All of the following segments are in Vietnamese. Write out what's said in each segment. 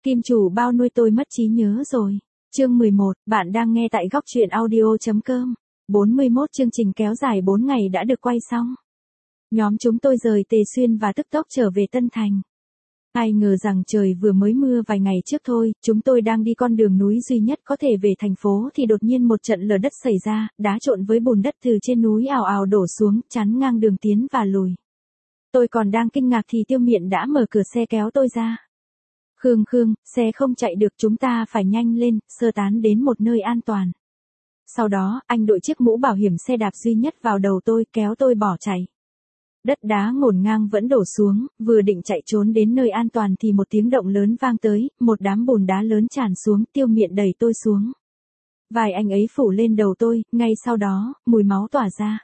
Kim chủ bao nuôi tôi mất trí nhớ rồi. Chương 11, bạn đang nghe tại góc truyện audio.com. 41 chương trình kéo dài 4 ngày đã được quay xong. Nhóm chúng tôi rời Tề Xuyên và tức tốc trở về Tân Thành. Ai ngờ rằng trời vừa mới mưa vài ngày trước thôi, chúng tôi đang đi con đường núi duy nhất có thể về thành phố thì đột nhiên một trận lở đất xảy ra, đá trộn với bùn đất từ trên núi ào ào đổ xuống, chắn ngang đường tiến và lùi. Tôi còn đang kinh ngạc thì Tiêu Miện đã mở cửa xe kéo tôi ra. Khương, xe không chạy được, chúng ta phải nhanh lên, sơ tán đến một nơi an toàn. Sau đó, anh đội chiếc mũ bảo hiểm xe đạp duy nhất vào đầu tôi, kéo tôi bỏ chạy. Đất đá ngổn ngang vẫn đổ xuống, vừa định chạy trốn đến nơi an toàn thì một tiếng động lớn vang tới, một đám bùn đá lớn tràn xuống, Tiêu Miện đẩy tôi xuống. Vai anh ấy phủ lên đầu tôi, ngay sau đó, mùi máu tỏa ra.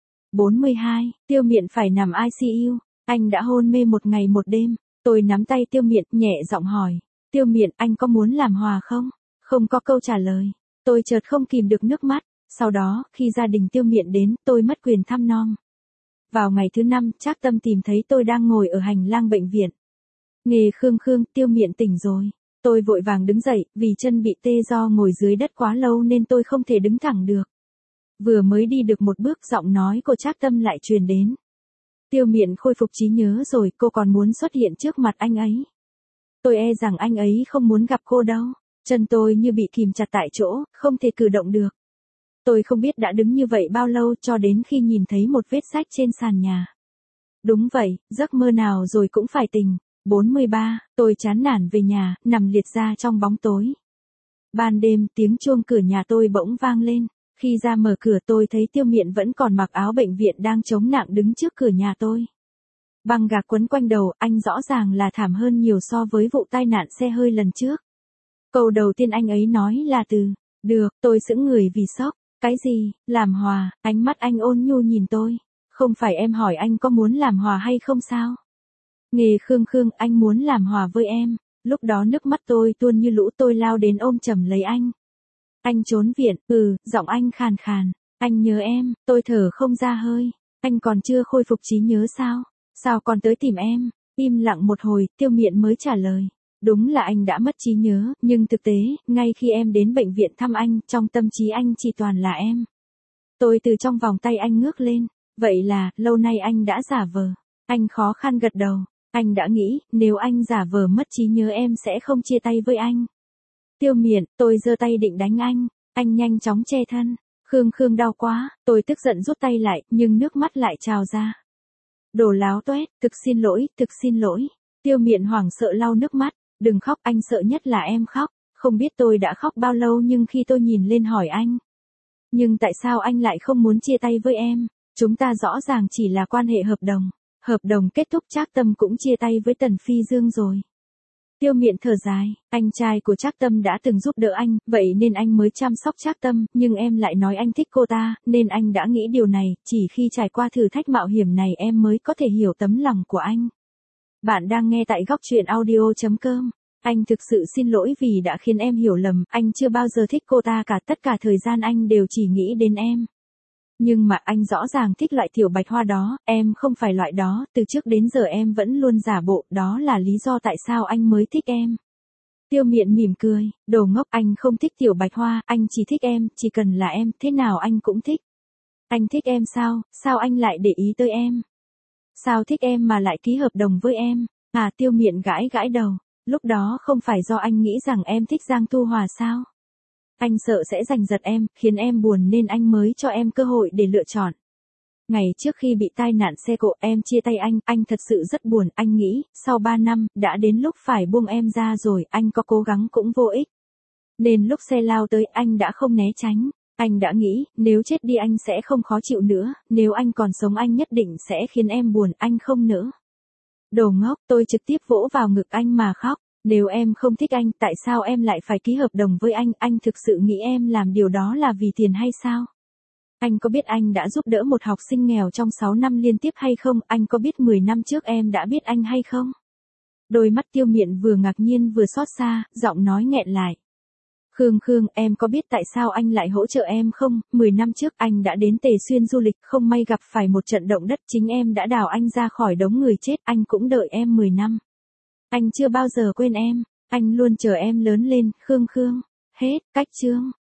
42, Tiêu Miện phải nằm ICU, anh đã hôn mê một ngày một đêm. Tôi nắm tay Tiêu Miện, nhẹ giọng hỏi. Tiêu Miện, anh có muốn làm hòa không? Không có câu trả lời. Tôi chợt không kìm được nước mắt. Sau đó, khi gia đình Tiêu Miện đến, tôi mất quyền thăm nom. Vào ngày thứ 5, Trác Tâm tìm thấy tôi đang ngồi ở hành lang bệnh viện. Nghe Khương, Tiêu Miện tỉnh rồi. Tôi vội vàng đứng dậy, vì chân bị tê do ngồi dưới đất quá lâu nên tôi không thể đứng thẳng được. Vừa mới đi được một bước, giọng nói của Trác Tâm lại truyền đến. Tiêu Miện khôi phục trí nhớ rồi, cô còn muốn xuất hiện trước mặt anh ấy. Tôi e rằng anh ấy không muốn gặp cô đâu. Chân tôi như bị kìm chặt tại chỗ, không thể cử động được. Tôi không biết đã đứng như vậy bao lâu cho đến khi nhìn thấy một vết rách trên sàn nhà. Đúng vậy, giấc mơ nào rồi cũng phải tỉnh. 43, tôi chán nản về nhà, nằm liệt ra trong bóng tối. Ban đêm, tiếng chuông cửa nhà tôi bỗng vang lên. Khi ra mở cửa tôi thấy Tiêu Miện vẫn còn mặc áo bệnh viện đang chống nặng đứng trước cửa nhà tôi. Băng gạc quấn quanh đầu, anh rõ ràng là thảm hơn nhiều so với vụ tai nạn xe hơi lần trước. Câu đầu tiên anh ấy nói là từ, được, tôi sững người vì sốc. Cái gì, làm hòa, ánh mắt anh ôn nhu nhìn tôi. Không phải em hỏi anh có muốn làm hòa hay không sao? Nghe Khương, anh muốn làm hòa với em. Lúc đó nước mắt tôi tuôn như lũ, tôi lao đến ôm chầm lấy anh. Anh trốn viện, giọng anh khàn khàn. Anh nhớ em, tôi thở không ra hơi. Anh còn chưa khôi phục trí nhớ sao? Sao còn tới tìm em? Im lặng một hồi, Tiêu Miện mới trả lời. Đúng là anh đã mất trí nhớ, nhưng thực tế, ngay khi em đến bệnh viện thăm anh, trong tâm trí anh chỉ toàn là em. Tôi từ trong vòng tay anh ngước lên. Vậy là, lâu nay anh đã giả vờ. Anh khó khăn gật đầu. Anh đã nghĩ, nếu anh giả vờ mất trí nhớ em sẽ không chia tay với anh. Tiêu Miện, tôi giơ tay định đánh anh nhanh chóng che thân. Khương đau quá, tôi tức giận rút tay lại, nhưng nước mắt lại trào ra. Đồ láo toét, thực xin lỗi. Tiêu Miện hoảng sợ lau nước mắt, đừng khóc, anh sợ nhất là em khóc. Không biết tôi đã khóc bao lâu nhưng khi tôi nhìn lên hỏi anh. Nhưng tại sao anh lại không muốn chia tay với em? Chúng ta rõ ràng chỉ là quan hệ hợp đồng. Hợp đồng kết thúc, Trác Tâm cũng chia tay với Tần Phi Dương rồi. Tiêu Miện thở dài, anh trai của Trác Tâm đã từng giúp đỡ anh, vậy nên anh mới chăm sóc Trác Tâm, nhưng em lại nói anh thích cô ta, nên anh đã nghĩ điều này, chỉ khi trải qua thử thách mạo hiểm này em mới có thể hiểu tấm lòng của anh. Bạn đang nghe tại góc truyện audio.com. Anh thực sự xin lỗi vì đã khiến em hiểu lầm, anh chưa bao giờ thích cô ta cả, tất cả thời gian anh đều chỉ nghĩ đến em. Nhưng mà anh rõ ràng thích loại tiểu bạch hoa đó, em không phải loại đó, từ trước đến giờ em vẫn luôn giả bộ, đó là lý do tại sao anh mới thích em. Tiêu Miện mỉm cười, đồ ngốc, anh không thích tiểu bạch hoa, anh chỉ thích em, chỉ cần là em, thế nào anh cũng thích. Anh thích em sao anh lại để ý tới em? Sao thích em mà lại ký hợp đồng với em? Tiêu Miện gãi đầu, lúc đó không phải do anh nghĩ rằng em thích Giang Thu Hòa sao? Anh sợ sẽ giành giật em, khiến em buồn nên anh mới cho em cơ hội để lựa chọn. Ngày trước khi bị tai nạn xe cộ em chia tay anh thật sự rất buồn, anh nghĩ, sau 3 năm, đã đến lúc phải buông em ra rồi, anh có cố gắng cũng vô ích. Nên lúc xe lao tới anh đã không né tránh, anh đã nghĩ, nếu chết đi anh sẽ không khó chịu nữa, nếu anh còn sống anh nhất định sẽ khiến em buồn, anh không nỡ. Đồ ngốc, tôi trực tiếp vỗ vào ngực anh mà khóc. Nếu em không thích anh, tại sao em lại phải ký hợp đồng với anh thực sự nghĩ em làm điều đó là vì tiền hay sao? Anh có biết anh đã giúp đỡ một học sinh nghèo trong 6 năm liên tiếp hay không? Anh có biết 10 năm trước em đã biết anh hay không? Đôi mắt Tiêu Miện vừa ngạc nhiên vừa xót xa, giọng nói nghẹn lại. Khương, em có biết tại sao anh lại hỗ trợ em không? 10 năm trước anh đã đến Tề Xuyên du lịch, không may gặp phải một trận động đất, chính em đã đào anh ra khỏi đống người chết, anh cũng đợi em 10 năm. Anh chưa bao giờ quên em. Anh luôn chờ em lớn lên, Khương Khương. Hết, cách chương.